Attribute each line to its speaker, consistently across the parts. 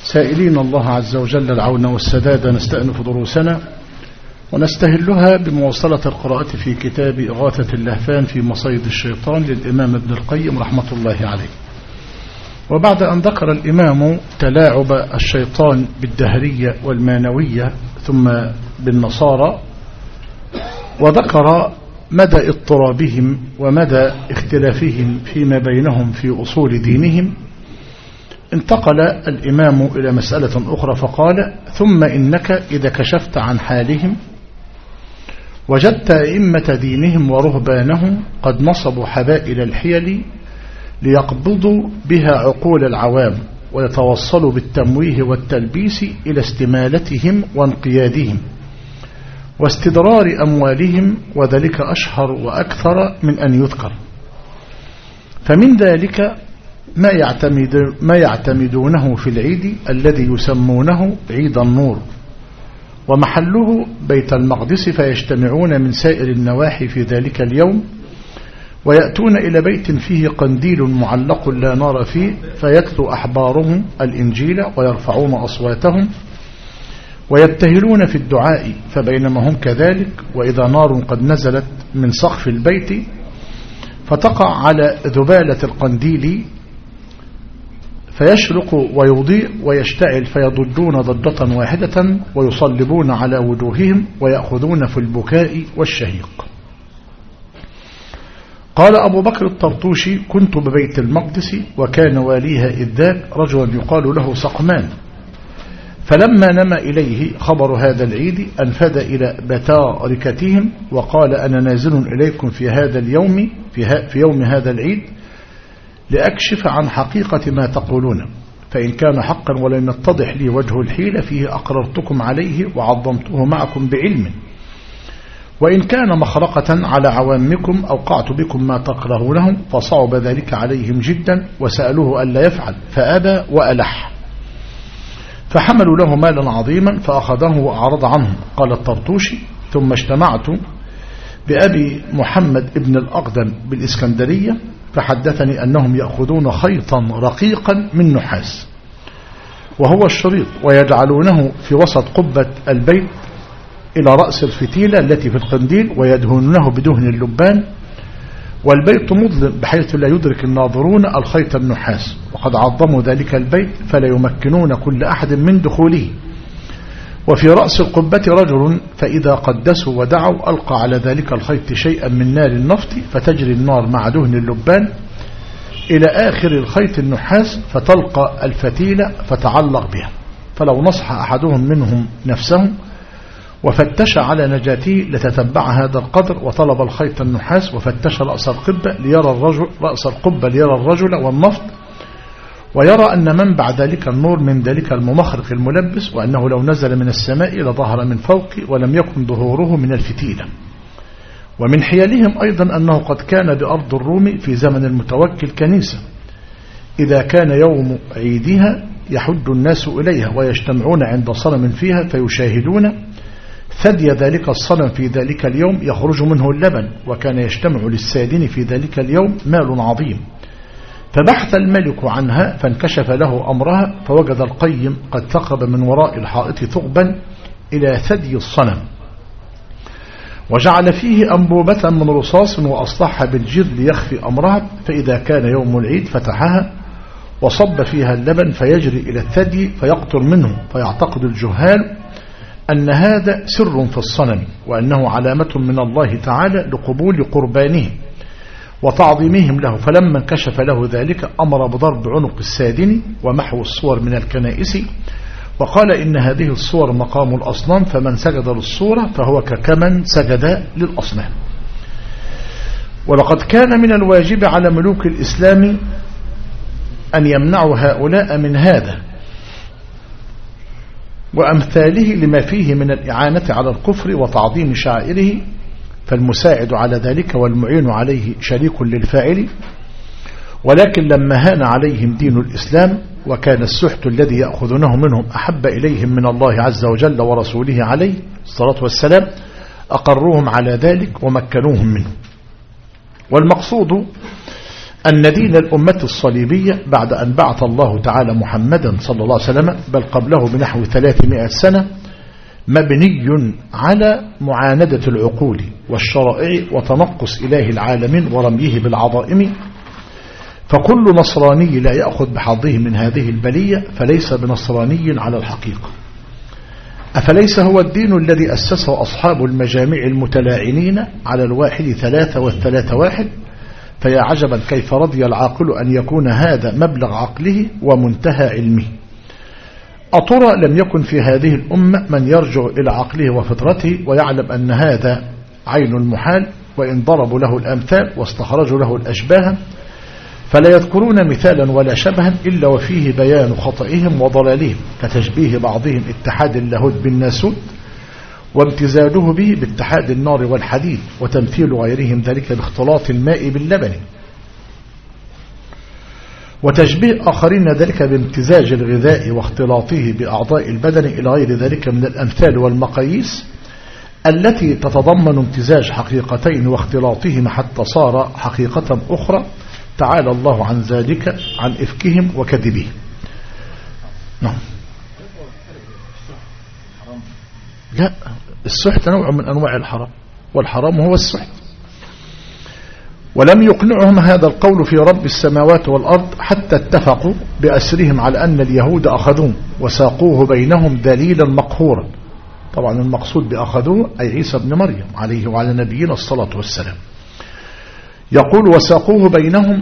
Speaker 1: سائلين الله عز وجل العون والسداد، نستأنف دروسنا ونستهلها بمواصلة القراءة في كتاب إغاثة اللهفان في مصيد الشيطان للإمام ابن القيم رحمة الله عليه. وبعد أن ذكر الإمام تلاعب الشيطان بالدهرية والمانوية ثم بالنصارى، وذكر مدى اضطرابهم ومدى اختلافهم فيما بينهم في أصول دينهم، انتقل الإمام إلى مسألة أخرى فقال: ثم إنك إذا كشفت عن حالهم وجدت أئمة دينهم ورهبانهم قد نصبوا حبائل الحيل ليقبضوا بها عقول العوام ويتوصلوا بالتمويه والتلبيس إلى استمالتهم وانقيادهم واستدرار أموالهم، وذلك أشهر وأكثر من أن يذكر. فمن ذلك ما يعتمدونه في العيد الذي يسمونه عيد النور، ومحله بيت المقدس، فيجتمعون من سائر النواحي في ذلك اليوم ويأتون إلى بيت فيه قنديل معلق لا نار فيه، فيتلو أحبارهم الإنجيل ويرفعون أصواتهم ويبتهلون في الدعاء، فبينما هم كذلك وإذا نار قد نزلت من سقف البيت فتقع على ذبالة القنديل فيشرق ويضيء ويشتعل، فيضجون ضجة واحدة ويصلبون على وجوههم ويأخذون في البكاء والشهيق. قال أبو بكر الطرطوشي: كنت ببيت المقدس وكان واليها إذ ذاك رجل يقال له سقمان، فلما نما إليه خبر هذا العيد أنفذ إلى بتاركتهم وقال: أنا نازل إليكم في هذا اليوم في يوم هذا العيد لأكشف عن حقيقة ما تقولون، فإن كان حقا ولم يتضح لي وجه الحيلة فيه أقررتكم عليه وعظمته معكم بعلم، وإن كان مخرقة على عوامكم أوقعت بكم ما تكرهونه، فصعب ذلك عليهم جدا وسألوه ألا يفعل فأبى وألح، فحملوا له مالا عظيما فأخذه وأعرض عنه. قال الطرطوشي: ثم اجتمعت بأبي محمد ابن الأقدم بالإسكندرية فحدثني أنهم يأخذون خيطا رقيقا من نحاس وهو الشريط ويجعلونه في وسط قبة البيت إلى رأس الفتيلة التي في القنديل ويدهنونه بدهن اللبان، والبيت مظلم بحيث لا يدرك الناظرون الخيط النحاس، وقد عظموا ذلك البيت فلا يمكنون كل أحد من دخوله، وفي رأس القبة رجل فإذا قدسوا ودعوا ألقى على ذلك الخيط شيئا من نار النفط فتجري النار مع دهن اللبان إلى آخر الخيط النحاس فتلقى الفتيلة فتعلق بها، فلو نصح أحدهم منهم نفسه وفتش على نجاته لتتبع هذا القدر وطلب الخيط النحاس وفتش رأس القبة ليرى الرجل والنفط، ويرى أن منبع ذلك النور من ذلك الممخرق الملبس، وأنه لو نزل من السماء لظهر من فوق ولم يكن ظهوره من الفتيلة. ومن حيالهم أيضا أنه قد كان بأرض الروم في زمن المتوكل كنيسة، إذا كان يوم عيدها يحج الناس إليها ويجتمعون عند صنم فيها فيشاهدون ثدي ذلك الصنم في ذلك اليوم يخرج منه اللبن، وكان يجتمع للسادن في ذلك اليوم مال عظيم، فبحث الملك عنها فانكشف له أمرها، فوجد القيم قد ثقب من وراء الحائط ثقبا إلى ثدي الصنم وجعل فيه أنبوبة من رصاص وأصلحها بالجر ليخفي أمرها، فإذا كان يوم العيد فتحها وصب فيها اللبن فيجري إلى الثدي فيقطر منه، فيعتقد الجهال أن هذا سر في الصنم وأنه علامة من الله تعالى لقبول قربانه وتعظيمهم له، فلما انكشف له ذلك أمر بضرب عنق السادن ومحو الصور من الكنائس، وقال إن هذه الصور مقام الأصنام، فمن سجد للصورة فهو كمن سجد للأصنام. ولقد كان من الواجب على ملوك الإسلام أن يمنعوا هؤلاء من هذا وأمثاله لما فيه من الإعانة على الكفر وتعظيم شعائره، فالمساعد على ذلك والمعين عليه شريك للفاعل. ولكن لما هان عليهم دين الإسلام وكان السحت الذي يأخذونه منهم أحب إليهم من الله عز وجل ورسوله عليه الصلاة والسلام أقروهم على ذلك ومكنوهم منه. والمقصود أن دين الأمة الصليبية بعد أن بعث الله تعالى محمدا صلى الله عليه وسلم بل قبله بنحو 300 سنة مبني على معاندة العقول والشرائع وتنقص إله العالمين ورميه بالعظائم، فكل نصراني لا يأخذ بحظه من هذه البلية فليس بنصراني على الحقيقة. أفليس هو الدين الذي أسسه أصحاب المجامع المتلاعنين على الواحد 3 والثلاثة 1؟ فيا عجبا كيف رضي العاقل أن يكون هذا مبلغ عقله ومنتهى علمه. أترى لم يكن في هذه الأمة من يرجع إلى عقله وفطرته ويعلم أن هذا عين المحال، وإن ضربوا له الأمثال واستخرجوا له الأشباه فلا يذكرون مثالا ولا شبها إلا وفيه بيان خطئهم وضلالهم، كتشبيه بعضهم اتحاد اللاهوت بالناسوت وامتزاجه به باتحاد النار والحديد، وتمثيل غيرهم ذلك باختلاط الماء باللبن، وتشبيه آخرين ذلك بامتزاج الغذاء واختلاطه بأعضاء البدن إلى غير ذلك من الأمثال والمقاييس التي تتضمن امتزاج حقيقتين واختلاطهما حتى صار حقيقة أخرى. تعالى الله عن ذلك عن إفكهم وكذبهم. نعم. لا، السحت نوع من أنواع الحرام، والحرام هو السحت. ولم يقنعهم هذا القول في رب السماوات والأرض حتى اتفقوا بأسرهم على أن اليهود أخذوه وساقوه بينهم دليلا مقهورا. طبعا المقصود بأخذوه أي عيسى بن مريم عليه وعلى نبينا الصلاة والسلام. يقول وساقوه بينهم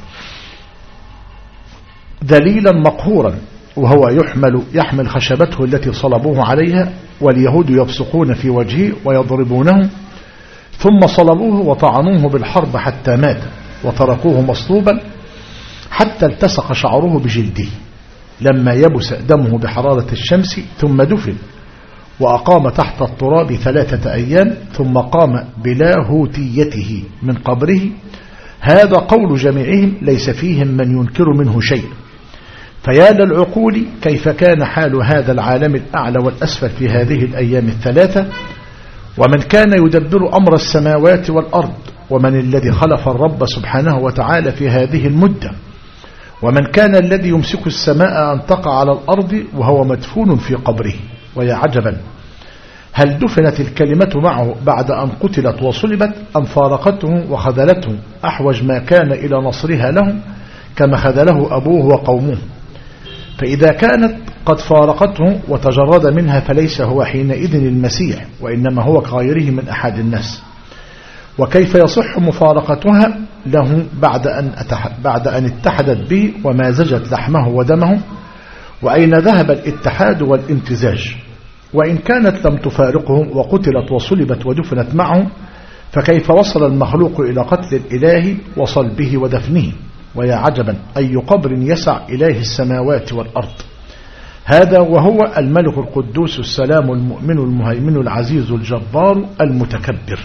Speaker 1: دليلا مقهورا، وهو يحمل خشبته التي صلبوه عليها، واليهود يبصقون في وجهه ويضربونه، ثم صلبوه وطعنوه بالحرب حتى مات، وتركوه مصلوبا حتى التصق شعره بجلده لما يبس دمه بحرارة الشمس، ثم دفن وأقام تحت التراب 3 أيام، ثم قام بلاهوتيته من قبره. هذا قول جميعهم ليس فيهم من ينكر منه شيء. فيا للعقول كيف كان حال هذا العالم الأعلى والأسفل في هذه الأيام 3، ومن كان يدبر أمر السماوات والأرض، ومن الذي خلف الرب سبحانه وتعالى في هذه المدة، ومن كان الذي يمسك السماء أن تقع على الأرض وهو مدفون في قبره. ويا عجبا، هل دفنت الكلمة معه بعد أن قتلت وصلبت أم فارقته وخذلته أحوج ما كان إلى نصرها لهم كما خذله أبوه وقومه؟ فإذا كانت قد فارقته وتجرد منها فليس هو حينئذ المسيح، وإنما هو كغيره من أحد الناس. وكيف يصح مفارقتها له بعد أن اتحدت به ومازجت لحمه ودمه؟ وأين ذهب الاتحاد والامتزاج؟ وإن كانت لم تفارقه وقتلت وصلبت ودفنت معه، فكيف وصل المخلوق إلى قتل الإله وصلبه ودفنه؟ ويا عجبا، أي قبر يسع إله السماوات والأرض؟ هذا وهو الملك القدوس السلام المؤمن المهيمن العزيز الجبار المتكبر.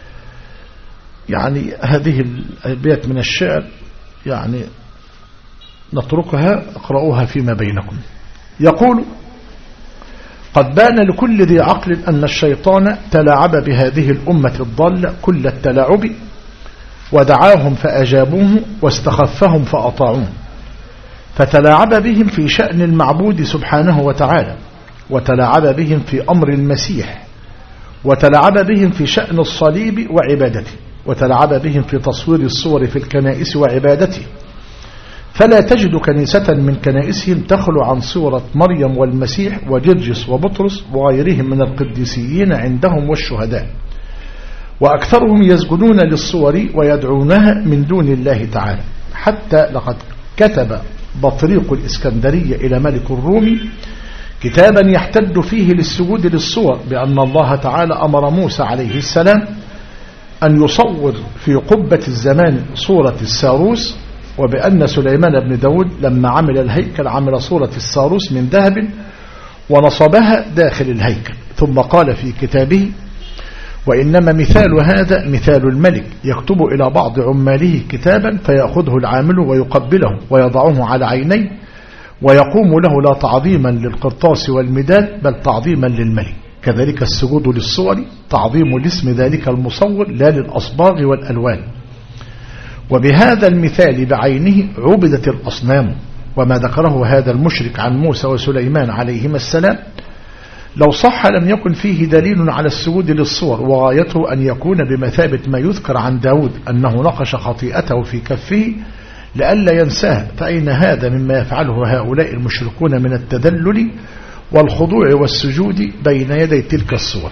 Speaker 1: يعني هذه الأبيات من الشعر يعني نتركها، اقرأوها فيما بينكم. يقول: قد بان لكل ذي عقل أن الشيطان تلاعب بهذه الأمة الضالة كل التلاعب، ودعاهم فأجابوه واستخفهم فأطاعوه، فتلاعب بهم في شأن المعبود سبحانه وتعالى، وتلاعب بهم في أمر المسيح، وتلاعب بهم في شأن الصليب وعبادته، وتلاعب بهم في تصوير الصور في الكنائس وعبادته. فلا تجد كنيسة من كنائسهم تخلو عن صورة مريم والمسيح وجرجس وبطرس وغيرهم من القديسيين عندهم والشهداء، وأكثرهم يسجدون للصور ويدعونها من دون الله تعالى. حتى لقد كتب بطريق الإسكندرية إلى ملك الروم كتابا يحتج فيه للسجود للصور بأن الله تعالى أمر موسى عليه السلام أن يصور في قبة الزمان صورة الساروس، وبأن سليمان بن داود لما عمل الهيكل عمل صورة الساروس من ذهب ونصبها داخل الهيكل، ثم قال في كتابه: وإنما مثال هذا مثال الملك يكتب إلى بعض عماله كتابا فيأخذه العامل ويقبله ويضعه على عينيه ويقوم له لا تعظيما للقرطاس والمداد بل تعظيما للملك. كذلك السجود للصور تعظيم لاسم ذلك المصور لا للأصباغ والألوان. وبهذا المثال بعينه عبدت الأصنام. وما ذكره هذا المشرك عن موسى وسليمان عليهما السلام لو صح لم يكن فيه دليل على السجود للصور، وغايته أن يكون بمثابة ما يذكر عن داود أنه نقش خطيئته في كفه لئلا ينساه. فأين هذا مما يفعله هؤلاء المشركون من التذلل والخضوع والسجود بين يدي تلك الصور؟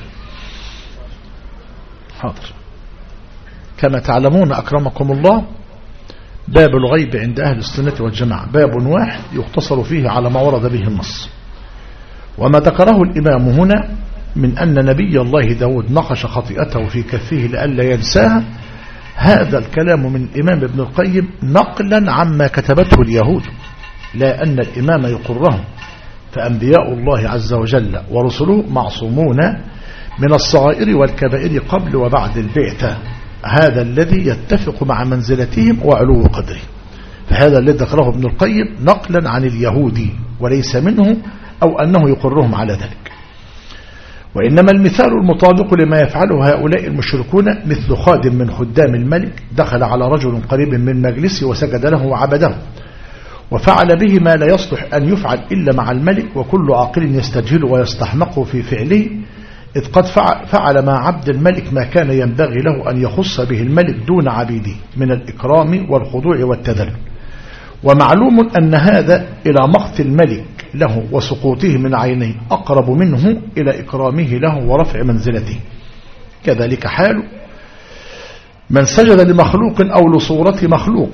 Speaker 1: حاضر. كما تعلمون أكرمكم الله، باب الغيب عند أهل السنة والجماعة باب واحد يقتصر فيه على ما ورد به النص. وما ذكره الإمام هنا من أن نبي الله داود نقش خطيئته في كفه لئلا ينساها، هذا الكلام من الإمام ابن القيم نقلا عما كتبته اليهود، لا أن الإمام يقرهم. فأنبياء الله عز وجل ورسله معصومون من الصغائر والكبائر قبل وبعد البعثة، هذا الذي يتفق مع منزلتهم وعلو قدره. فهذا الذي ذكره ابن القيم نقلا عن اليهود وليس منه أو أنه يقرهم على ذلك. وإنما المثال المطابق لما يفعله هؤلاء المشركون مثل خادم من خدام الملك دخل على رجل قريب من مجلسه وسجد له وعبده، وفعل به ما لا يصلح أن يفعل إلا مع الملك، وكل عاقل يستجهل ويستحمق في فعله، إذ قد فعل مع عبد الملك ما كان ينبغي له أن يخص به الملك دون عبيده من الإكرام والخضوع والتذلل. ومعلوم أن هذا إلى مقت الملك له وسقوطه من عينيه أقرب منه إلى إكرامه له ورفع منزلته. كذلك حال من سجد لمخلوق أو لصورة مخلوق،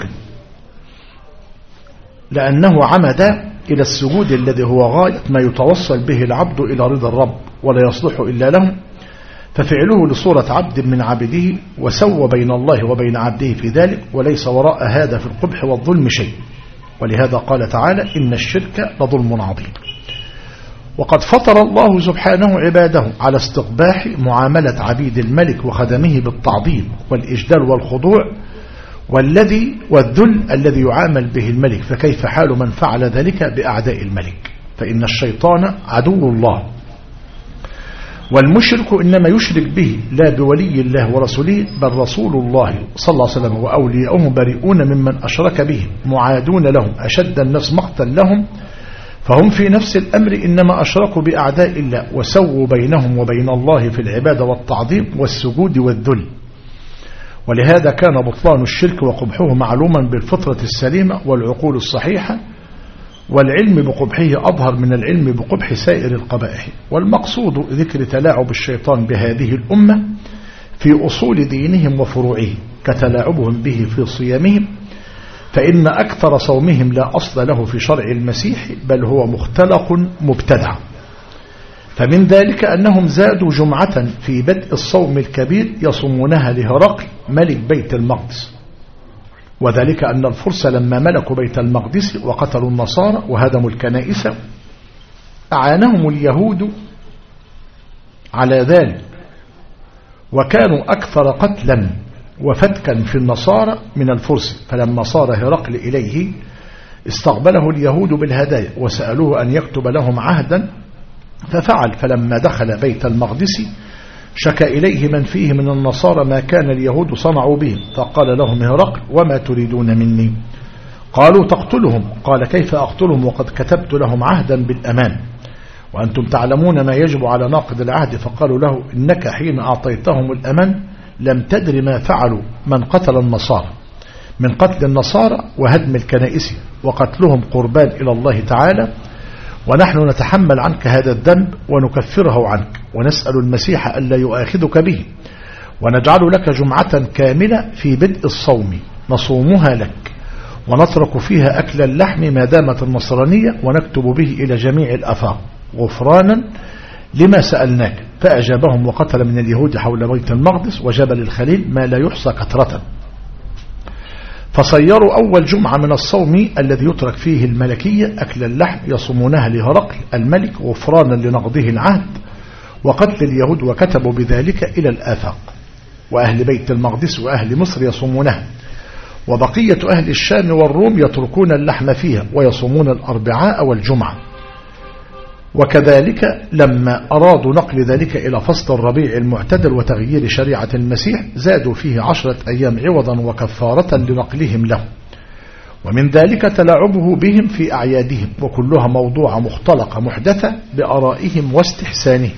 Speaker 1: لأنه عمد إلى السجود الذي هو غاية ما يتوصل به العبد إلى رضا الرب ولا يصلح إلا له، ففعله لصورة عبد من عبده وسوى بين الله وبين عبده في ذلك، وليس وراء هذا في القبح والظلم شيء. ولهذا قال تعالى: إن الشرك لظلم عظيم. وقد فطر الله سبحانه عباده على استقباح معاملة عبيد الملك وخدمه بالتعظيم والإجلال والخضوع والذل الذي يعامل به الملك، فكيف حال من فعل ذلك بأعداء الملك؟ فإن الشيطان عدو الله، والمشرك إنما يشرك به لا بولي الله ورسوله، بل رسول الله صلى الله عليه وسلم وأولياؤه بريئون ممن أشرك به، معادون لهم أشد الناس مقتا لهم، فهم في نفس الأمر إنما أشركوا بأعداء الله وسووا بينهم وبين الله في العبادة والتعظيم والسجود والذل. ولهذا كان بطلان الشرك وقبحه معلوما بالفطرة السليمة والعقول الصحيحة، والعلم بقبحه أظهر من العلم بقبح سائر القبائح. والمقصود ذكر تلاعب الشيطان بهذه الأمة في أصول دينهم وفروعه كتلاعبهم به في صيامهم، فإن أكثر صومهم لا أصل له في شرع المسيح، بل هو مختلق مبتدع. فمن ذلك أنهم زادوا جمعة في بدء الصوم الكبير يصومونها لهرقل ملك بيت المقدس، وذلك أن الفرس لما ملكوا بيت المقدس وقتلوا النصارى وهدموا الكنائس أعانهم اليهود على ذلك، وكانوا أكثر قتلا وفتكا في النصارى من الفرس. فلما صار هرقل إليه استقبله اليهود بالهدايا وسألوه أن يكتب لهم عهدا، ففعل. فلما دخل بيت المقدس شكى إليه من فيه من النصارى ما كان اليهود صنعوا به، فقال لهم هرقل: وما تريدون مني؟ قالوا: تقتلهم. قال: كيف أقتلهم وقد كتبت لهم عهدا بالأمان، وأنتم تعلمون ما يجب على ناقض العهد. فقالوا له: إنك حين أعطيتهم الأمان لم تدر ما فعلوا من قتل النصارى، من قتل النصارى وهدم الكنائس وقتلهم قربان إلى الله تعالى، ونحن نتحمل عنك هذا الذنب ونكفره عنك، ونسأل المسيح ألا يؤاخذك به، ونجعل لك جمعة كاملة في بدء الصوم نصومها لك، ونترك فيها أكل اللحم ما دامت النصرانية، ونكتب به إلى جميع الآفاق غفرانا لما سألناك. فأجابهم وقتل من اليهود حول بيت المقدس وجبل الخليل ما لا يحصى كثرة. فصيروا أول جمعة من الصوم الذي يترك فيه الملكية أكل اللحم يصومونها لهرقل الملك غفرانا لنقضه العهد وقتل اليهود، وكتبوا بذلك إلى الآفاق. وأهل بيت المقدس وأهل مصر يصومونها، وبقية أهل الشام والروم يتركون اللحم فيها ويصومون الأربعاء والجمعة. وكذلك لما أرادوا نقل ذلك إلى فصل الربيع المعتدل وتغيير شريعة المسيح زادوا فيه 10 أيام عوضا وكفارة لنقلهم له. ومن ذلك تلاعبه بهم في أعيادهم، وكلها موضوع مختلقة محدثة بآرائهم واستحسانهم.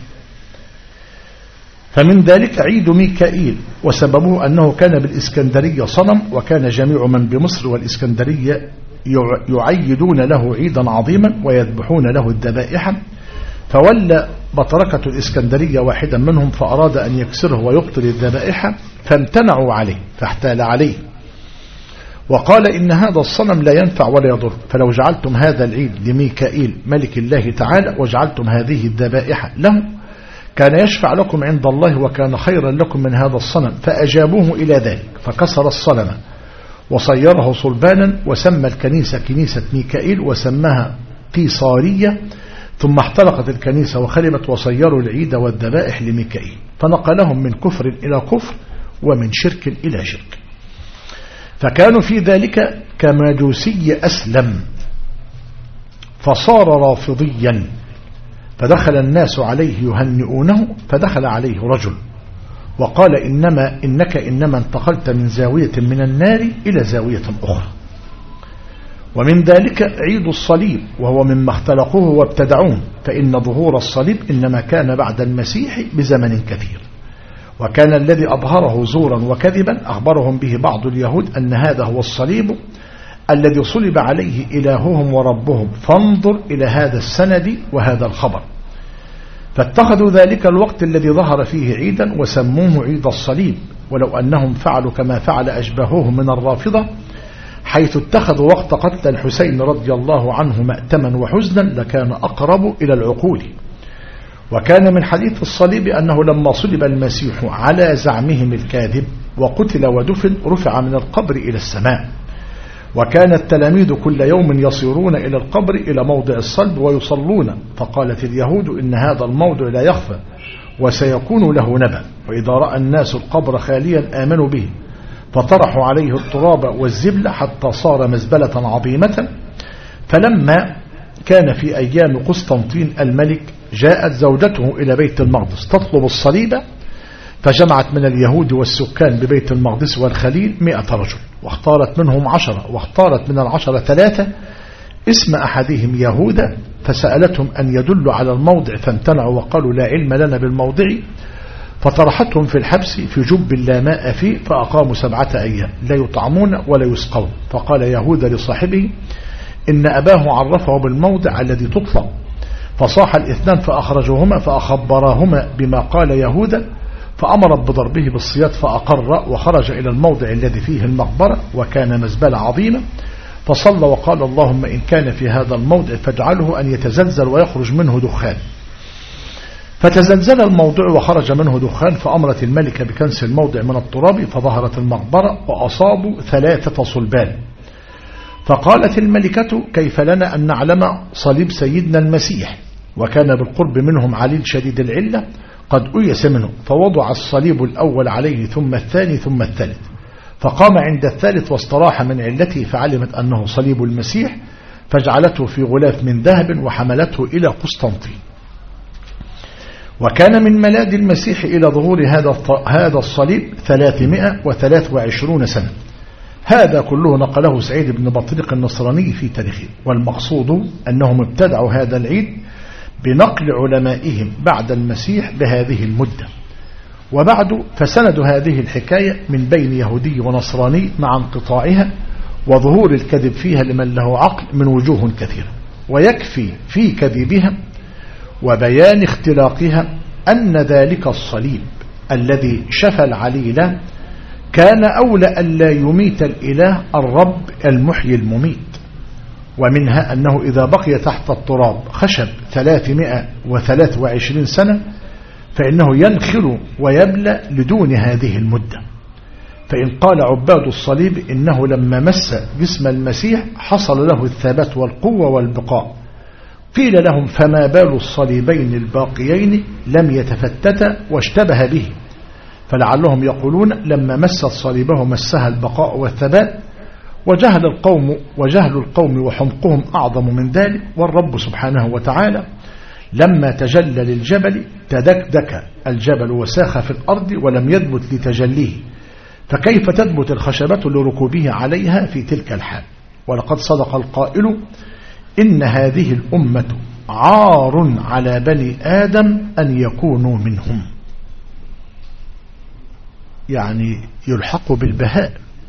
Speaker 1: فمن ذلك عيد ميكائيل، وسببه أنه كان بالإسكندرية صنم، وكان جميع من بمصر والإسكندرية يعيدون له عيدا عظيما ويذبحون له الذبائح، فولى بطركة الإسكندرية واحدا منهم فأراد أن يكسره ويبطل الذبائح، فامتنعوا عليه فاحتال عليه وقال إن هذا الصنم لا ينفع ولا يضر، فلو جعلتم هذا العيد لميكائيل ملك الله تعالى وجعلتم هذه الذبائح له كان يشفع لكم عند الله وكان خيرا لكم من هذا الصنم. فأجابوه إلى ذلك، فكسر الصنم وصيره صلبانا، وسمى الكنيسة كنيسة ميكائيل وسماها قيصارية، ثم احترقت الكنيسة وخربت، وصيروا العيد والذبائح لميكائيل، فنقلهم من كفر إلى كفر ومن شرك إلى شرك. فكانوا في ذلك كمجوسي أسلم، فصار رافضيا، فدخل الناس عليه يهنئونه، فدخل عليه رجل وقال إنك إنما انتقلت من زاوية من النار إلى زاوية أخرى. ومن ذلك عيد الصليب، وهو مما اختلقوه وابتدعوه، فإن ظهور الصليب إنما كان بعد المسيح بزمن كثير، وكان الذي أظهره زورا وكذبا أخبرهم به بعض اليهود أن هذا هو الصليب الذي صلب عليه إلههم وربهم، فانظر إلى هذا السند وهذا الخبر. فاتخذوا ذلك الوقت الذي ظهر فيه عيدا وسموه عيد الصليب، ولو أنهم فعلوا كما فعل أشباههم من الرافضة، حيث اتخذوا وقت قتل الحسين رضي الله عنه مأتما وحزنا لكان أقرب إلى العقول. وكان من حديث الصليب أنه لما صلب المسيح على زعمهم الكاذب وقتل ودفن رفع من القبر إلى السماء، وكان التلاميذ كل يوم يصيرون إلى القبر إلى موضع الصلب ويصلون، فقالت اليهود إن هذا الموضع لا يخفى وسيكون له نبأ، وإذا رأى الناس القبر خاليا آمنوا به، فطرحوا عليه التراب والزبل حتى صار مزبلة عظيمة. فلما كان في أيام قسطنطين الملك جاءت زوجته إلى بيت المقدس تطلب الصليب، فجمعت من اليهود والسكان ببيت المقدس والخليل 100 رجل، واختارت منهم 10، واختارت من 10 3 اسم أحدهم يهوذا، فسألتهم أن يدلوا على الموضع فامتنعوا وقالوا لا علم لنا بالموضع، فطرحتهم في الحبس في جب لا ماء فيه، فأقاموا 7 أيام لا يطعمون ولا يسقون. فقال يهوذا لصاحبه إن أباه عرفه بالموضع الذي تطلب، فصاح الاثنان فأخرجوهما فأخبراهما بما قال يهوذا، فأمر بضربه بالصياد فأقر، وخرج إلى الموضع الذي فيه المقبرة وكان مزبلة عظيمة، فصلى وقال اللهم إن كان في هذا الموضع فاجعله أن يتزلزل ويخرج منه دخان، فتزلزل الموضع وخرج منه دخان، فأمرت الملكة بكنس الموضع من التراب، فظهرت المقبرة وأصابوا 3 صلبان. فقالت الملكة كيف لنا أن نعلم صليب سيدنا المسيح، وكان بالقرب منهم عليل شديد العلة قد أيس منه، فوضع الصليب الأول عليه ثم الثاني ثم الثالث، فقام عند الثالث واستراح من علته، فعلمت أنه صليب المسيح، فجعلته في غلاف من ذهب وحملته إلى قسطنطين. وكان من ميلاد المسيح إلى ظهور هذا الصليب 323 سنة. هذا كله نقله سعيد بن بطريق النصراني في تاريخه، والمقصود أنهم ابتدعوا هذا العيد بنقل علمائهم بعد المسيح بهذه المدة. وبعد فسند هذه الحكاية من بين يهودي ونصراني مع انقطاعها وظهور الكذب فيها لمن له عقل من وجوه كثيرة، ويكفي في كذبها وبيان اختلاقها أن ذلك الصليب الذي شفى العليلة كان أولى أن لا يميت الإله الرب المحيي المميت، ومنها أنه إذا بقي تحت التراب خشب 323 سنة فإنه ينخل ويبلى لدون هذه المدة. فإن قال عباد الصليب إنه لما مس جسم المسيح حصل له الثبات والقوة والبقاء، قيل لهم فما بال الصليبين الباقيين لم يتفتتا واشتبه به، فلعلهم يقولون لما مست صليبه مسها البقاء والثبات، وجهل القوم وحمقهم أعظم من ذلك، والرب سبحانه وتعالى لما تجلى للجبل تدكدك الجبل وساخ في الأرض ولم يثبت لتجليه، فكيف تثبت الخشبة لركوبه عليها في تلك الحال؟ ولقد صدق القائل إن هذه الأمة عار على بني آدم أن يكونوا منهم، يعني يلحقوا بالبهاء.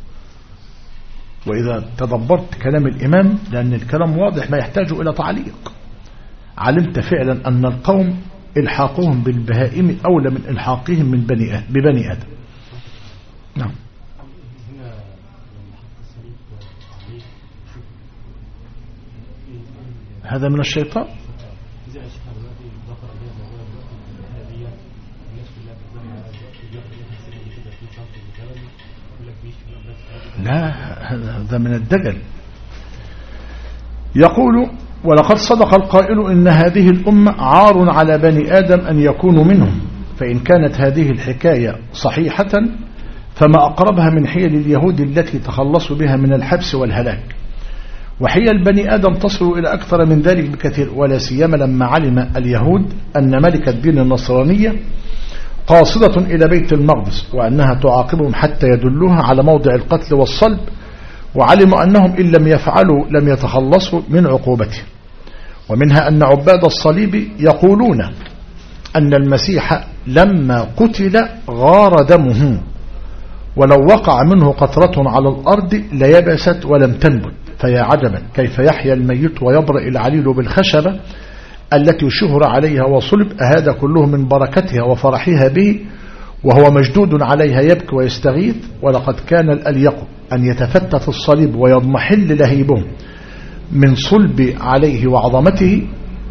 Speaker 1: وإذا تدبرت كلام الإمام، لأن الكلام واضح ما يحتاج إلى تعليق، علمت فعلا أن القوم إلحاقهم بالبهائم أولى من إلحاقهم من ببني آدم. نعم. هذا من الشيطان. لا، هذا من الدجل. يقول ولقد صدق القائل إن هذه الأمة عار على بني آدم أن يكونوا منهم، فإن كانت هذه الحكاية صحيحة فما أقربها من حيل اليهود التي تخلصوا بها من الحبس والهلاك، وحيل بني آدم تصل إلى أكثر من ذلك بكثير، ولا سيما لما علم اليهود أن ملك الدين النصرانية قاصدة إلى بيت المقدس، وأنها تعاقبهم حتى يدلوها على موضع القتل والصلب، وعلموا أنهم إن لم يفعلوا لم يتخلصوا من عقوبته. ومنها أن عباد الصليب يقولون أن المسيح لما قتل غار دمه، ولو وقع منه قطرة على الأرض ليبست ولم تنبت، فيا عجبا كيف يحيا الميت ويبرأ العليل بالخشبة التي شهر عليها وصلب، هذا كله من بركتها وفرحها به، وهو مجدود عليها يبكي ويستغيث. ولقد كان الأليق أن يتفتت الصليب ويضمحل لهيبه من صلب عليه وعظمته،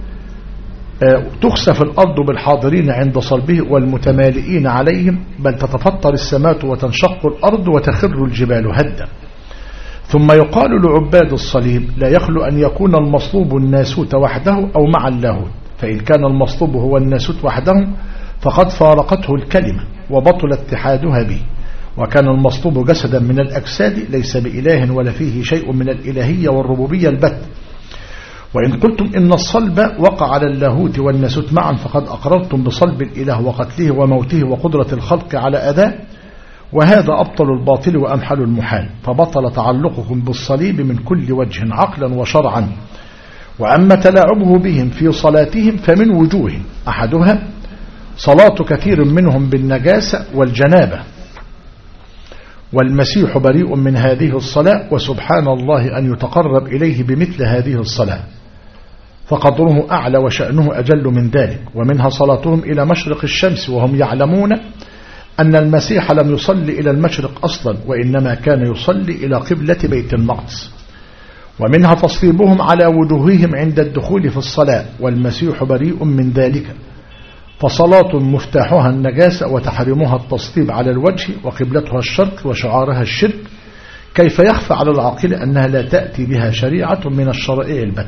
Speaker 1: تخسف الأرض بالحاضرين عند صلبه والمتمالئين عليهم، بل تتفطر السماء وتنشق الأرض وتخر الجبال هدا. ثم يقال لعباد الصليب لا يخلو أن يكون المصلوب الناسوت وحده أو مع اللاهوت، فإن كان المصلوب هو الناسوت وحده فقد فارقته الكلمة وبطل اتحادها به، وكان المصلوب جسدا من الأجساد ليس بإله ولا فيه شيء من الإلهية والربوبية البت. وإن قلتم إن الصلب وقع على اللاهوت والناسوت معا فقد أقررتم بصلب الإله وقتله وموته وقدرة الخلق على أداء، وهذا أبطل الباطل وأمحل المحال، فبطل تعلقكم بالصليب من كل وجه عقلا وشرعا. وأما تلاعبه بهم في صلاتهم فمن وجوه، أحدها صلاة كثير منهم بالنجاسة والجنابة، والمسيح بريء من هذه الصلاة، وسبحان الله أن يتقرب إليه بمثل هذه الصلاة، فقدره أعلى وشأنه أجل من ذلك. ومنها صلاتهم إلى مشرق الشمس وهم يعلمون أن المسيح لم يصلي إلى المشرق أصلا، وإنما كان يصلي إلى قبلة بيت المقدس. ومنها تصليبهم على وجوههم عند الدخول في الصلاة، والمسيح بريء من ذلك، فصلاة مفتاحها النجاسة وتحرمها التصليب على الوجه، وقبلتها الشرق وشعارها الشرك، كيف يخفى على العاقل أنها لا تأتي بها شريعة من الشرائع البت.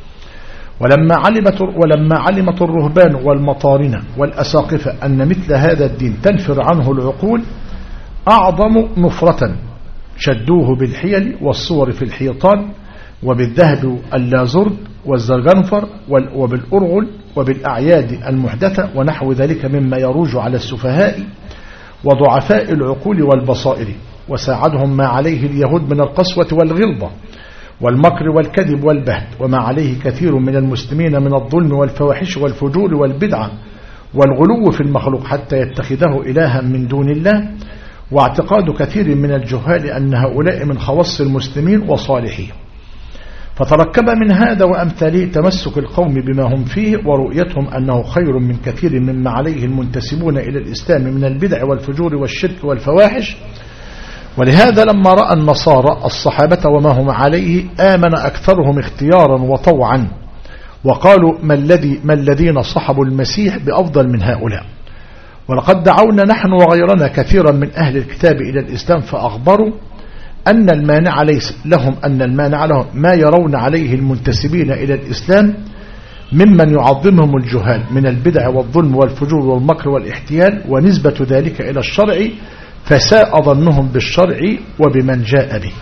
Speaker 1: ولما علمت الرهبان والمطارنة والأساقفة أن مثل هذا الدين تنفر عنه العقول أعظم نفرة، شدوه بالحيل والصور في الحيطان وبالذهب اللازرد والزرجنفر وبالأرغل وبالأعياد المحدثة ونحو ذلك مما يروج على السفهاء وضعفاء العقول والبصائر، وساعدهم ما عليه اليهود من القسوة والغلظة والمكر والكذب والبهت، وما عليه كثير من المسلمين من الظلم والفواحش والفجور والبدعة والغلو في المخلوق حتى يتخذه إلها من دون الله، واعتقاد كثير من الجهال أن هؤلاء من خواص المسلمين وصالحين. فتركب من هذا وأمثاله تمسك القوم بما هم فيه، ورؤيتهم أنه خير من كثير مما عليه المنتسبون إلى الإسلام من البدع والفجور والشرك والفواحش. ولهذا لما رأى النصارى الصحابة وما هم عليه آمن أكثرهم اختيارا وطوعا، وقالوا ما الذين صحبوا المسيح بأفضل من هؤلاء. ولقد دعونا نحن وغيرنا كثيرا من أهل الكتاب إلى الإسلام فأخبروا أن المانع لهم ما يرون عليه المنتسبين إلى الإسلام ممن يعظمهم الجهال من البدع والظلم والفجور والمكر والاحتيال، ونسبة ذلك إلى الشرع، فساء ظنهم بالشرع وبمن جاء به.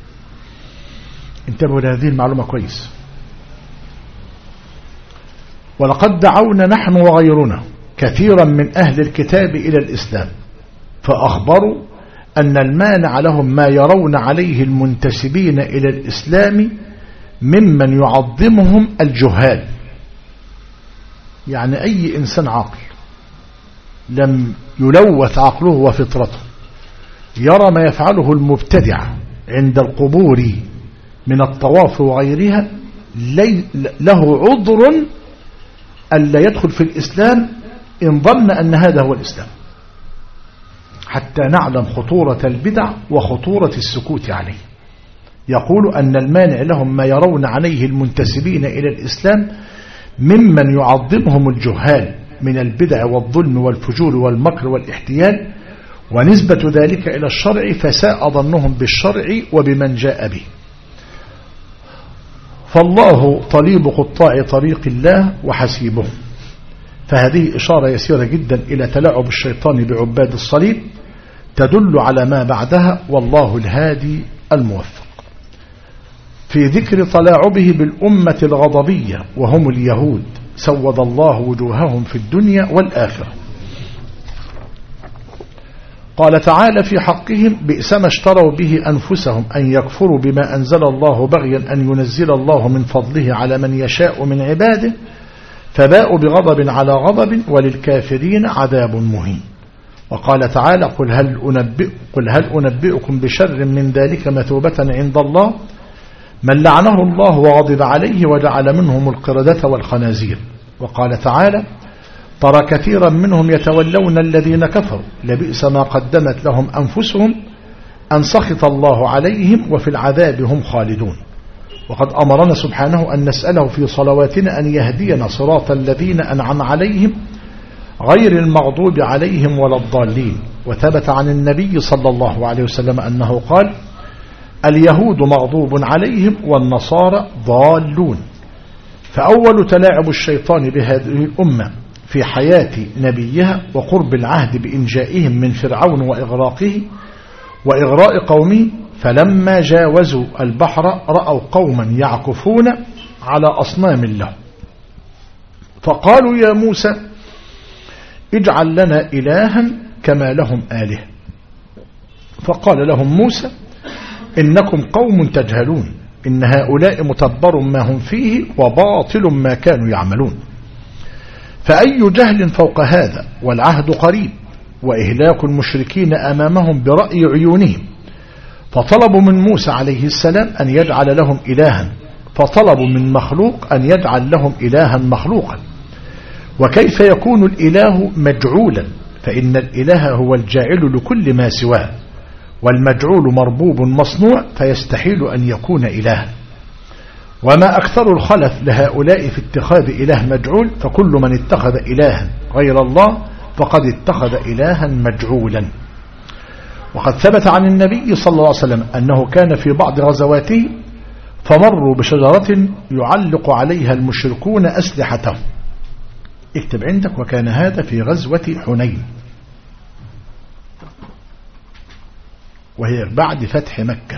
Speaker 1: انتبهوا لهذه المعلومة كويس. ولقد دعونا نحن وغيرنا كثيرا من أهل الكتاب إلى الإسلام فأخبروا أن المانع لهم ما يرون عليه المنتسبين إلى الإسلام ممن يعظمهم الجهال. يعني أي إنسان عاقل لم يلوث عقله وفطرته يرى ما يفعله المبتدع عند القبور من الطواف وغيرها له عذر ألا يدخل في الإسلام إن ظن أن هذا هو الإسلام، حتى نعلم خطورة البدع وخطورة السكوت عليه. يقول أن المانع لهم ما يرون عليه المنتسبين إلى الإسلام ممن يعظمهم الجهال من البدع والظلم والفجور والمكر والاحتيال، ونسبة ذلك إلى الشرع فساء ظنهم بالشرع وبمن جاء به. فالله طليب قطاع طريق الله وحسيبه. فهذه إشارة يسيرة جدا إلى تلاعب الشيطان بعباد الصليب تدل على ما بعدها، والله الهادي الموفق. في ذكر تلاعبه بالأمة الغضبية وهم اليهود سود الله وجوههم في الدنيا والآخرة. قال تعالى في حقهم بئس ما اشتروا به أنفسهم أن يكفروا بما أنزل الله بغيا أن ينزل الله من فضله على من يشاء من عباده فباءوا بغضب على غضب وللكافرين عذاب مهين. وقال تعالى قل هل أنبئكم بشر من ذلك مثوبة عند الله من لعنه الله وغضب عليه وجعل منهم القردة والخنازير. وقال تعالى ترى كثيرا منهم يتولون الذين كفروا لبئس ما قدمت لهم أنفسهم أن سخط الله عليهم وفي العذاب هم خالدون. وقد أمرنا سبحانه أن نسأله في صلواتنا أن يهدينا صراط الذين أنعم عليهم غير المغضوب عليهم ولا الضالين. وثبت عن النبي صلى الله عليه وسلم أنه قال اليهود مغضوب عليهم والنصارى ضالون. فأول تلاعب الشيطان بهذه الأمة في حياة نبيها وقرب العهد بإنجائهم من فرعون وإغراقه وإغراء قومه، فلما جاوزوا البحر رأوا قوما يعكفون على أصنام له فقالوا يا موسى اجعل لنا إلها كما لهم آله. فقال لهم موسى إنكم قوم تجهلون إن هؤلاء متبر ما هم فيه وباطل ما كانوا يعملون. فأي جهل فوق هذا والعهد قريب وإهلاك المشركين أمامهم برأي عيونهم. فطلبوا من موسى عليه السلام أن يجعل لهم إلها، فطلبوا من مخلوق أن يجعل لهم إلها مخلوقا. وكيف يكون الإله مجعولا؟ فإن الإله هو الجاعل لكل ما سواه، والمجعول مربوب مصنوع فيستحيل أن يكون إلها. وما أكثر الخلف لهؤلاء في اتخاذ إله مجعول، فكل من اتخذ إلها غير الله فقد اتخذ إلها مجعولا. وقد ثبت عن النبي صلى الله عليه وسلم أنه كان في بعض غزواته فمروا بشجرة يعلق عليها المشركون أسلحتهم. اكتب عندك وكان هذا في غزوة حنين وهي بعد فتح مكة.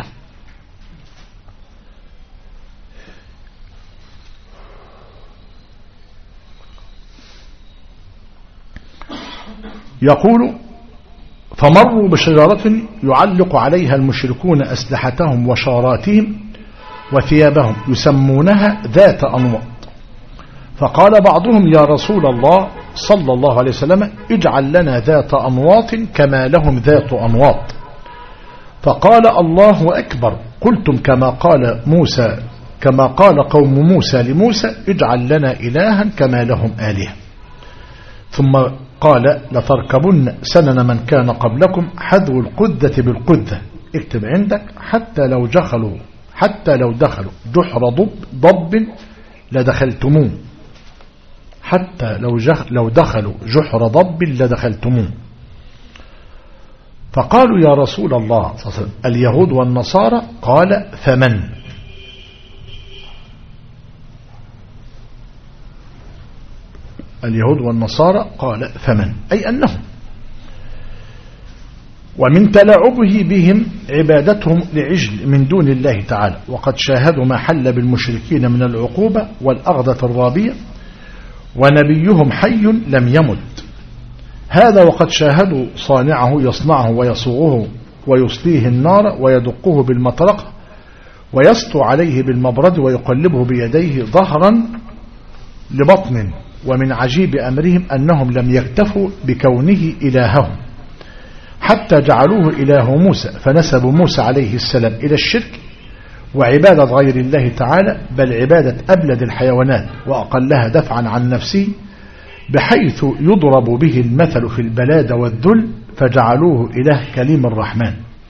Speaker 1: يقول فمروا بشجرة يعلق عليها المشركون أسلحتهم وشاراتهم وثيابهم يسمونها ذات أنواط. فقال بعضهم يا رسول الله صلى الله عليه وسلم اجعل لنا ذات أنواط كما لهم ذات أنواط. فقال الله أكبر قلتم كما قال قوم موسى لموسى اجعل لنا إلها كما لهم آلهة. ثم قال لتركبن سنن من كان قبلكم حذو القذة بالقذة. اكتب عندك حتى لو دخلوا جحر ضب لدخلتموه. حتى لو دخلوا جحر ضب لدخلتموه. فقالوا يا رسول الله اليهود والنصارى؟ قال فمن؟ اليهود والنصارى قال فمن، أي أنهم. ومن تلاعبه بهم عبادتهم لعجل من دون الله تعالى، وقد شاهدوا ما حل بالمشركين من العقوبة والأغضة الرابية. ونبيهم حي لم يمت. هذا وقد شاهدوا صانعه يصنعه ويصوغه ويصليه النار ويدقه بالمطرقة ويسطو عليه بالمبرد ويقلبه بيديه ظهرا لبطن. ومن عجيب أمرهم أنهم لم يكتفوا بكونه إلههم حتى جعلوه إله موسى، فنسبوا موسى عليه السلام إلى الشرك وعبادة غير الله تعالى، بل عبادة أبلد الحيوانات وأقلها دفعا عن نفسه، بحيث يضرب به المثل في البلاد والذل، فجعلوه إله كليم الرحمن.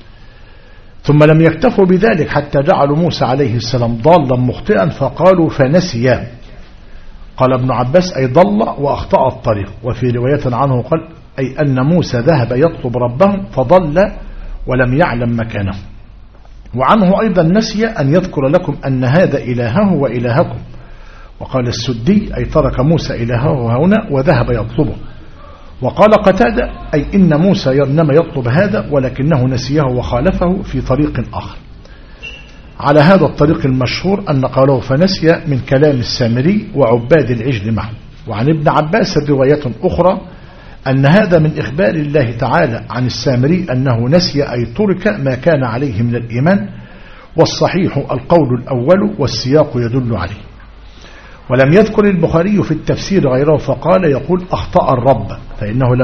Speaker 1: ثم لم يكتفوا بذلك حتى جعلوا موسى عليه السلام ضالا مخطئا، فقالوا فنسيا. قال ابن عباس أي ضل وأخطأ الطريق. وفي رواية عنه قال أي أن موسى ذهب يطلب ربه فضل ولم يعلم مكانه. وعنه أيضا نسي أن يذكر لكم أن هذا إلهه وإلهكم. وقال السدي أي ترك موسى إلهه هنا وذهب يطلبه. وقال قتادة أي إن موسى إنما يطلب هذا ولكنه نسيه وخالفه في طريق آخر. على هذا الطريق المشهور أن قاله فنسي من كلام السامري وعباد العجل معه. وعن ابن عباس رواية أخرى أن هذا من إخبار الله تعالى عن السامري أنه نسي أي ترك ما كان عليه من الإيمان، والصحيح القول الأول والسياق يدل عليه. ولم يذكر البخاري في التفسير غيره فقال يقول أخطأ الرب، فإنه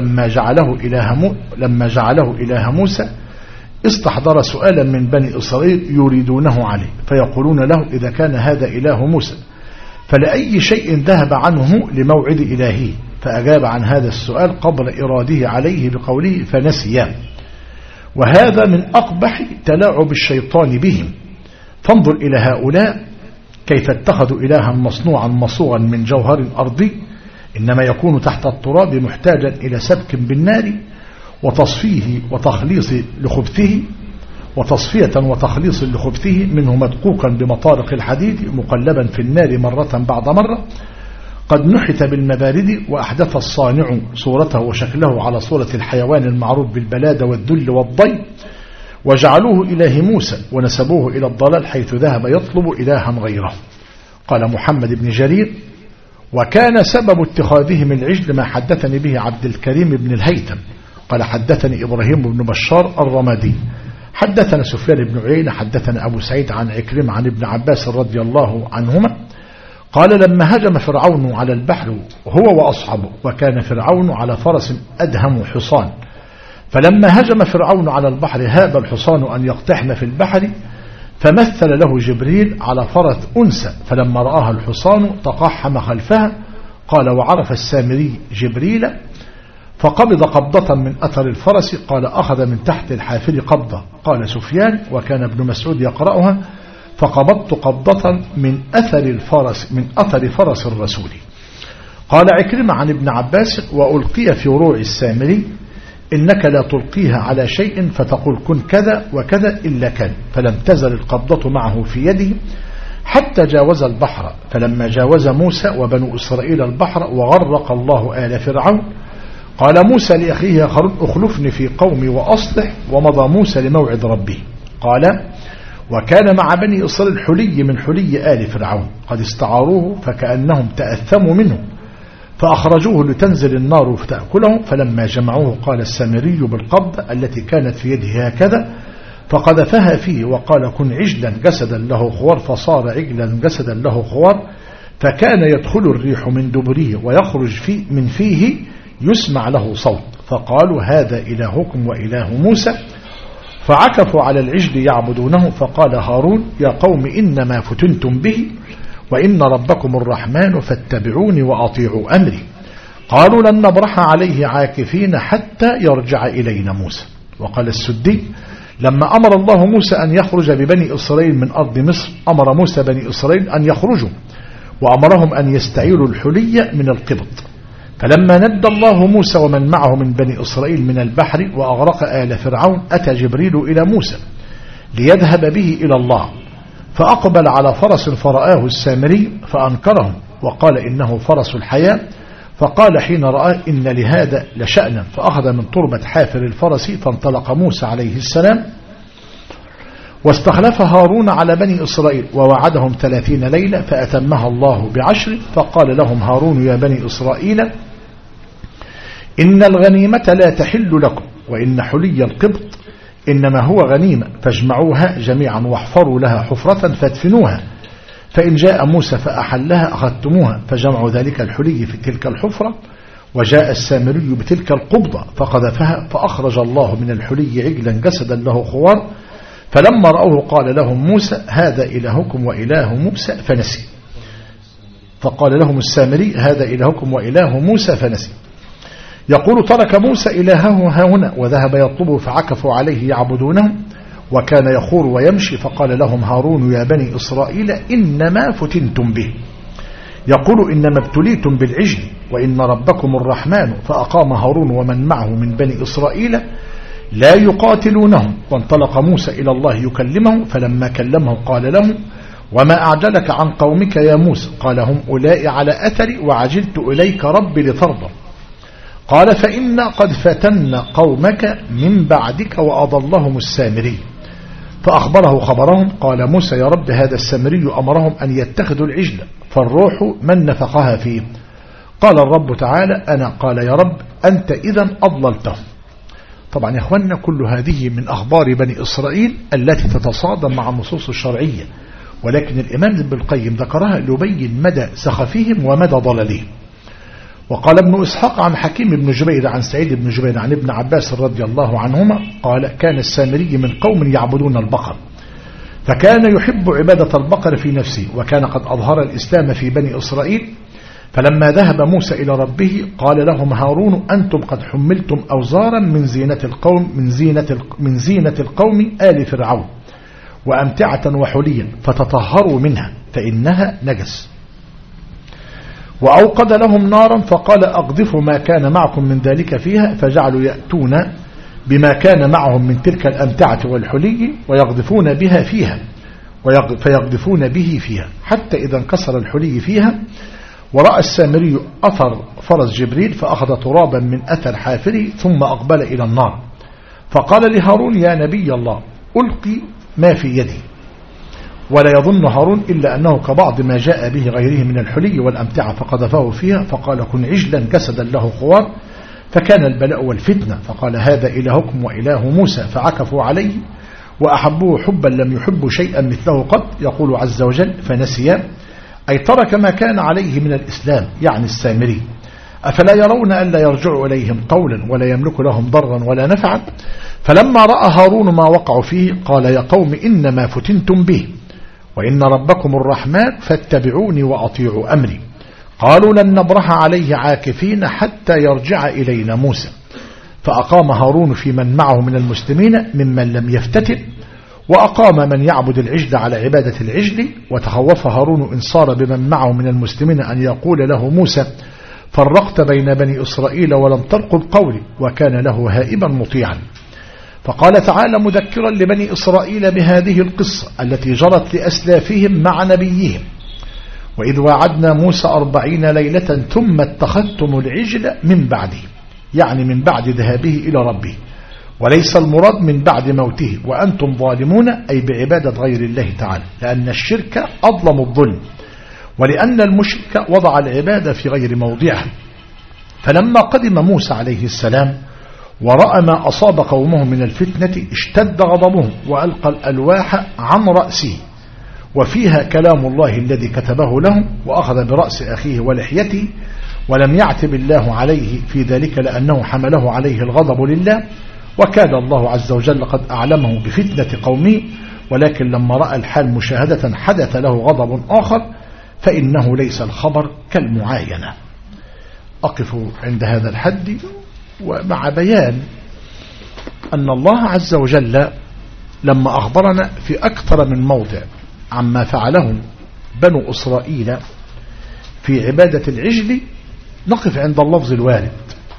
Speaker 1: لما جعله إله موسى استحضر سؤالا من بني إسرائيل يريدونه عليه، فيقولون له إذا كان هذا إله موسى فلأي شيء ذهب عنه لموعد إلهه، فأجاب عن هذا السؤال قبل إراده عليه بقوله فنسيا. وهذا من أقبح تلاعب الشيطان بهم. فانظر إلى هؤلاء كيف اتخذوا إلها مصنوعا مصوغا من جوهر أرضي إنما يكون تحت التراب محتاجا إلى سبك بالنار وتصفيه وتخليص لخبثه وتصفية لخبثه منه مدقوقا بمطارق الحديد مقلبا في النار مرة بعد مرة، قد نحت بالمبارد وأحدث الصانع صورته وشكله على صورة الحيوان المعروف بالبلاد والذل والضي، وجعلوه إله موسى ونسبوه إلى الضلال حيث ذهب يطلب إلها غيره. قال محمد بن جرير وكان سبب اتخاذهم العجل ما حدثني به عبد الكريم بن الهيثم قال حدثني إبراهيم بن بشار الرمادي حدثنا سفيان بن عيينة حدثنا أبو سعيد عن عكرمة عن ابن عباس رضي الله عنهما قال لما هجم فرعون على البحر هو وأصحابه، وكان فرعون على فرس أدهم حصان، فلما هجم فرعون على البحر هاب الحصان أن يقتحم في البحر، فمثل له جبريل على فرس أنثى، فلما رآها الحصان تقحم خلفها. قال وعرف السامري جبريل فقبض قبضة من أثر الفرس، قال أخذ من تحت الحافر قبضة. قال سفيان وكان ابن مسعود يقرأها فقبضت قبضة من أثر فرس الرسول. قال عكرمة عن ابن عباس وألقي في روع السامري إنك لا تلقيها على شيء فتقول كن كذا وكذا إلا كان، فلم تزل القبضة معه في يده حتى جاوز البحر. فلما جاوز موسى وبنو إسرائيل البحر وغرق الله آل فرعون قال موسى لأخيه هارون أخلفني في قومي وأصلح، ومضى موسى لموعد ربه. قال وكان مع بني إسرائيل حلي من حلي آل فرعون قد استعاروه فكأنهم تأثموا منه، فأخرجوه لتنزل النار فتأكلهم. فلما جمعوه قال السامري بالقبضة التي كانت في يده هكذا فقذفها فيه وقال كن عجلا جسدا له خوار، فصار عجلا جسدا له خوار، فكان يدخل الريح من دبره ويخرج من فيه يسمع له صوت، فقالوا هذا إلهكم وإله موسى، فعكفوا على العجل يعبدونه. فقال هارون يا قوم إنما فتنتم به وإن ربكم الرحمن فاتبعوني وأطيعوا أمري. قالوا لن نبرح عليه عاكفين حتى يرجع إلينا موسى. وقال السدي لما أمر الله موسى أن يخرج ببني إسرائيل من أرض مصر أمر موسى بني إسرائيل أن يخرجوا وأمرهم أن يستعيروا الحلي من القبط. فلما ندى الله موسى ومن معه من بني إسرائيل من البحر وأغرق آل فرعون أتى جبريل إلى موسى ليذهب به إلى الله، فأقبل على فرس فرآه السامري فأنكرهم وقال إنه فرس الحياة، فقال حين رآه إن لهذا لشأنا، فأخذ من تربة حافر الفرس فانطلق موسى عليه السلام واستخلف هارون على بني إسرائيل ووعدهم 30 ليلة فأتمها الله ب10 فقال لهم هارون يا بني إسرائيل إن الغنيمة لا تحل لكم وإن حلي القبط إنما هو غنيمة فاجمعوها جميعا واحفروا لها حفرة فادفنوها فإن جاء موسى فأحلها أخذتموها فجمعوا ذلك الحلي في تلك الحفرة وجاء السامري بتلك القبضة فقذفها فأخرج الله من الحلي عجلا جسدا له خوار فلما رأوه قال لهم موسى هذا إلهكم وإله موسى فنسي فقال لهم السامري هذا إلهكم وإله موسى فنسي يقول ترك موسى إلهه هاهنا وذهب يطلبه فعكفوا عليه يعبدونه وكان يخور ويمشي فقال لهم هارون يا بني إسرائيل إنما فتنتم به يقول إنما ابتليتم بالعجل وإن ربكم الرحمن فأقام هارون ومن معه من بني إسرائيل لا يقاتلونهم وانطلق موسى إلى الله يكلمه فلما كلمه قال له وما أعجلك عن قومك يا موسى قال هم أولئك على أثري وعجلت إليك ربي لترضى قال فإنا قد فتنا قومك من بعدك وأضلهم السامري فأخبره خبرهم قال موسى يا رب هذا السامري أمرهم أن يتخذوا العجل فالروح من نفخها فيه قال الرب تعالى أنا قال يا رب أنت إذن أضللتهم. طبعا يا أخوانا كل هذه من أخبار بني إسرائيل التي تتصادم مع النصوص الشرعية ولكن الإمام ابن القيم ذكرها ليبين مدى سخفهم ومدى ضلالهم. وقال ابن إسحاق عن حكيم بن جبير عن سعيد بن جبير عن ابن عباس رضي الله عنهما قال كان السامري من قوم يعبدون البقر فكان يحب عبادة البقر في نفسه وكان قد أظهر الإسلام في بني إسرائيل فلما ذهب موسى إلى ربه قال لهم هارون أنتم قد حملتم أوزارا من زينة القوم آل فرعون وأمتعة وحليا فتطهروا منها فإنها نجس وأوقد لهم نارا فقال أقذفوا ما كان معكم من ذلك فيها فجعلوا يأتون بما كان معهم من تلك الأمتعة والحلي ويقذفون بها فيها فيقذفون به فيها حتى إذا انكسر الحلي فيها ورأى السامري أثر فرس جبريل فأخذ ترابا من أثر حافره ثم أقبل إلى النار فقال لهارون يا نبي الله ألقي ما في يدي ولا يظن هارون إلا أنه كبعض ما جاء به غيره من الحلي والأمتعة فقذفه فيها فقال كن عجلا جسدا له خوار فكان البلاء والفتنة فقال هذا إلهكم وإله موسى فعكفوا عليه وأحبوه حبا لم يحبوا شيئا مثله قط يقول عز وجل فنسيا أي ترك ما كان عليه من الإسلام يعني السامري أفلا يرون أن لا يرجع إليهم قولا ولا يملك لهم ضرا ولا نفعا فلما رأى هارون ما وقعوا فيه قال يا قوم إنما فتنتم به وإن ربكم الرحمن فاتبعوني وأطيعوا أمري قالوا لن نبرح عليه عاكفين حتى يرجع إلينا موسى فأقام هارون في من معه من المسلمين ممن لم يفتتن وأقام من يعبد العجل على عبادة العجل وتخوف هارون إن صار بمن معه من المسلمين أن يقول له موسى فرقت بين بني إسرائيل ولم ترقب قولي وكان له هائبا مطيعا فقال تعالى مذكرا لبني إسرائيل بهذه القصة التي جرت لأسلافهم مع نبيهم وإذ وعدنا موسى 40 ليلة ثم اتخذتم العجل من بعده يعني من بعد ذهابه إلى ربه وليس المراد من بعد موته وأنتم ظالمون أي بعبادة غير الله تعالى لأن الشرك أظلم الظلم ولأن المشرك وضع العبادة في غير موضعها فلما قدم موسى عليه السلام ورأى ما أصاب قومه من الفتنة اشتد غضبهم وألقى الألواح عن رأسه وفيها كلام الله الذي كتبه لهم وأخذ برأس أخيه ولحيته ولم يعتب الله عليه في ذلك لأنه حمله عليه الغضب لله وكان الله عز وجل قد أعلمه بفتنة قومه ولكن لما رأى الحال مشاهدة حدث له غضب آخر فإنه ليس الخبر كالمعاينة. أقف عند هذا الحد ومع بيان أن الله عز وجل لما أخبرنا في أكثر من موضع عما فعله بنو إسرائيل في عبادة العجل نقف عند اللفظ الوارد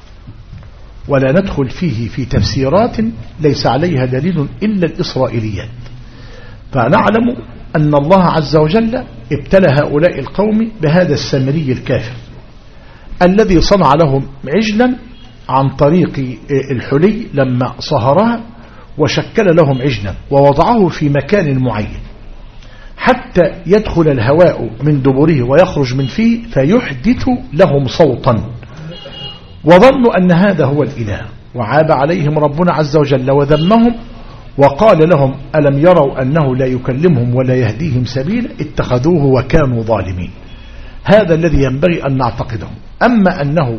Speaker 1: ولا ندخل فيه في تفسيرات ليس عليها دليل إلا الإسرائيليات فنعلم أن الله عز وجل ابتلى هؤلاء القوم بهذا السامري الكافر الذي صنع لهم عجلا عن طريق الحلي لما صهرها وشكل لهم عجلا ووضعه في مكان معين حتى يدخل الهواء من دبره ويخرج من فيه فيحدث لهم صوتا، وظنوا أن هذا هو الإله، وعاب عليهم ربنا عز وجل وذمهم وقال لهم ألم يروا أنه لا يكلمهم ولا يهديهم سبيلا اتخذوه وكانوا ظالمين. هذا الذي ينبغي أن نعتقده. أما أنه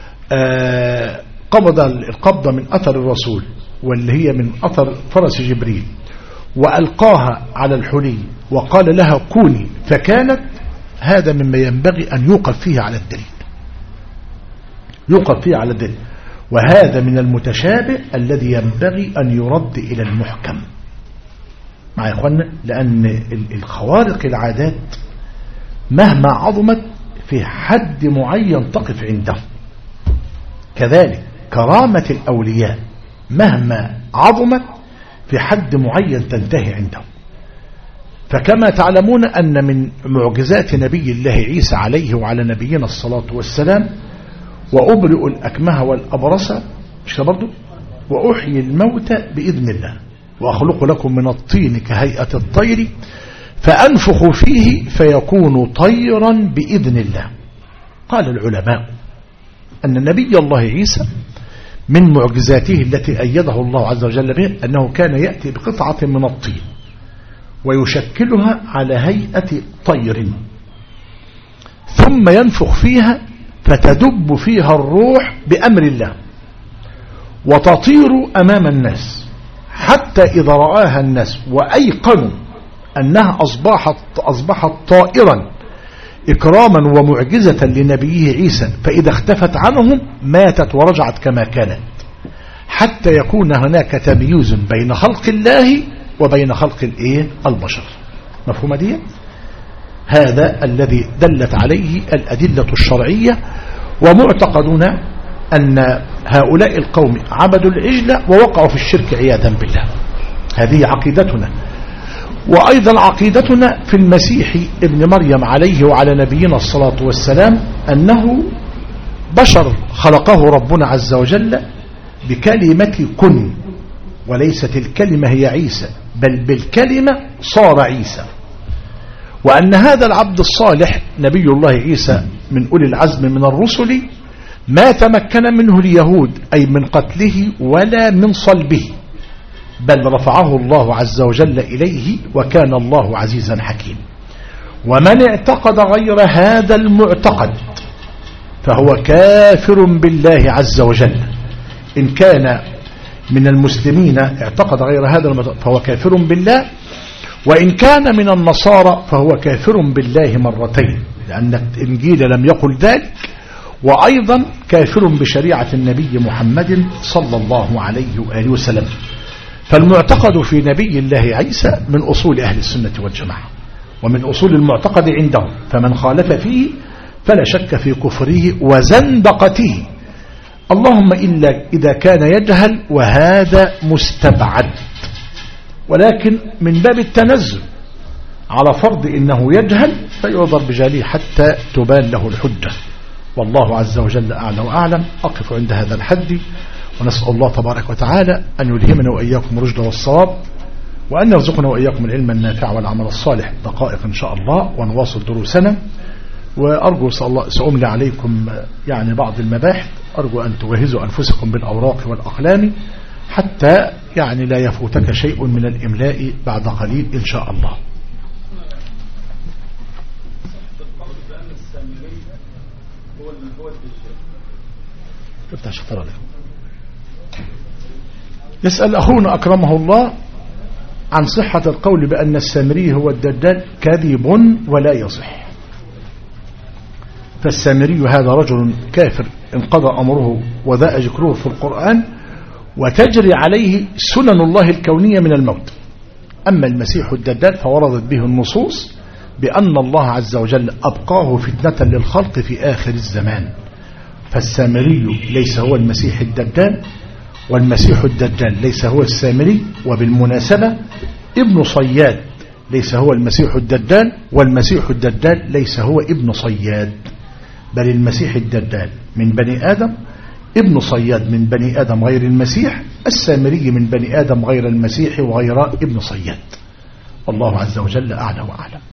Speaker 1: قبض القبضة من أثر الرسول واللي هي من أثر فرس جبريل وألقاها على الحلي وقال لها كوني فكانت، هذا مما ينبغي أن يوقف فيه على الدليل، يوقف فيه على الدليل، وهذا من المتشابه الذي ينبغي أن يرد إلى المحكم مع إخواننا، لأن الخوارق العادات مهما عظمت في حد معين تقف عنده، كذلك كرامة الأولياء مهما عظمت في حد معين تنتهي عنده. فكما تعلمون أن من معجزات نبي الله عيسى عليه وعلى نبينا الصلاة والسلام وأبرئ الأكمه والأبرص مش برضو وأحيي الموتى بإذن الله وأخلق لكم من الطين كهيئة الطير فأنفخ فيه فيكون طيرا بإذن الله. قال العلماء أن نبي الله عيسى من معجزاته التي أيده الله عز وجل به أنه كان يأتي بقطعة من الطين ويشكلها على هيئة طير ثم ينفخ فيها فتدب فيها الروح بأمر الله وتطير أمام الناس حتى إذا رآها الناس وأيقنوا أنها أصبحت طائرا إكراما ومعجزة لنبيه عيسى، فإذا اختفت عنهم ماتت ورجعت كما كانت، حتى يكون هناك تمييز بين خلق الله وبين خلق البشر. مفهوم دي؟ هذا الذي دلت عليه الأدلة الشرعية. ومعتقدنا أن هؤلاء القوم عبدوا العجل ووقعوا في الشرك عياذا بالله، هذه عقيدتنا. وأيضا عقيدتنا في المسيح ابن مريم عليه وعلى نبينا الصلاة والسلام أنه بشر خلقه ربنا عز وجل بكلمة كن، وليست الكلمة هي عيسى بل بالكلمة صار عيسى، وأن هذا العبد الصالح نبي الله عيسى من أولي العزم من الرسل ما تمكن منه اليهود أي من قتله ولا من صلبه، بل رفعه الله عز وجل إليه وكان الله عزيزا حكيم. ومن اعتقد غير هذا المعتقد فهو كافر بالله عز وجل. إن كان من المسلمين اعتقد غير هذا المعتقد فهو كافر بالله، وإن كان من النصارى فهو كافر بالله مرتين، لأن الإنجيل لم يقل ذلك، وأيضا كافر بشريعة النبي محمد صلى الله عليه وآله وسلم. فالمعتقد في نبي الله عيسى من أصول أهل السنة والجماعة ومن أصول المعتقد عندهم، فمن خالف فيه فلا شك في كفره وزندقته، اللهم إلا إذا كان يجهل وهذا مستبعد، ولكن من باب التنزل على فرض إنه يجهل فيعذر بجهله حتى تبان له الحجة. والله عز وجل أعلى وأعلم. أقف عند هذا الحد، ونسأل الله تبارك وتعالى أن يلهمنا وإياكم الرشد والصواب، وأن يرزقنا وإياكم العلم النافع والعمل الصالح. دقائق إن شاء الله ونواصل دروسنا، وأرجو سأملي عليكم يعني بعض المباحث، أرجو أن تجهزوا أنفسكم بالأوراق والأقلام حتى يعني لا يفوتك شيء من الإملاء بعد قليل إن شاء الله. يسأل أخونا أكرمه الله عن صحة القول بأن السامري هو الدجال. كذب ولا يصح. فالسامري هذا رجل كافر انقضى أمره وذاء ذكره في القرآن وتجري عليه سنن الله الكونية من الموت. أما المسيح الدجال فوردت به النصوص بأن الله عز وجل أبقاه فتنة للخلق في آخر الزمان. فالسامري ليس هو المسيح الدجال، والمسيح الدجال ليس هو السامري. وبالمناسبة ابن صياد ليس هو المسيح الدجال، والمسيح الدجال ليس هو ابن صياد، بل المسيح الدجال من بني آدم ابن صياد من بني آدم غير المسيح، السامري من بني آدم غير المسيح وغير ابن صياد. والله عز وجل أعلى وأعلم.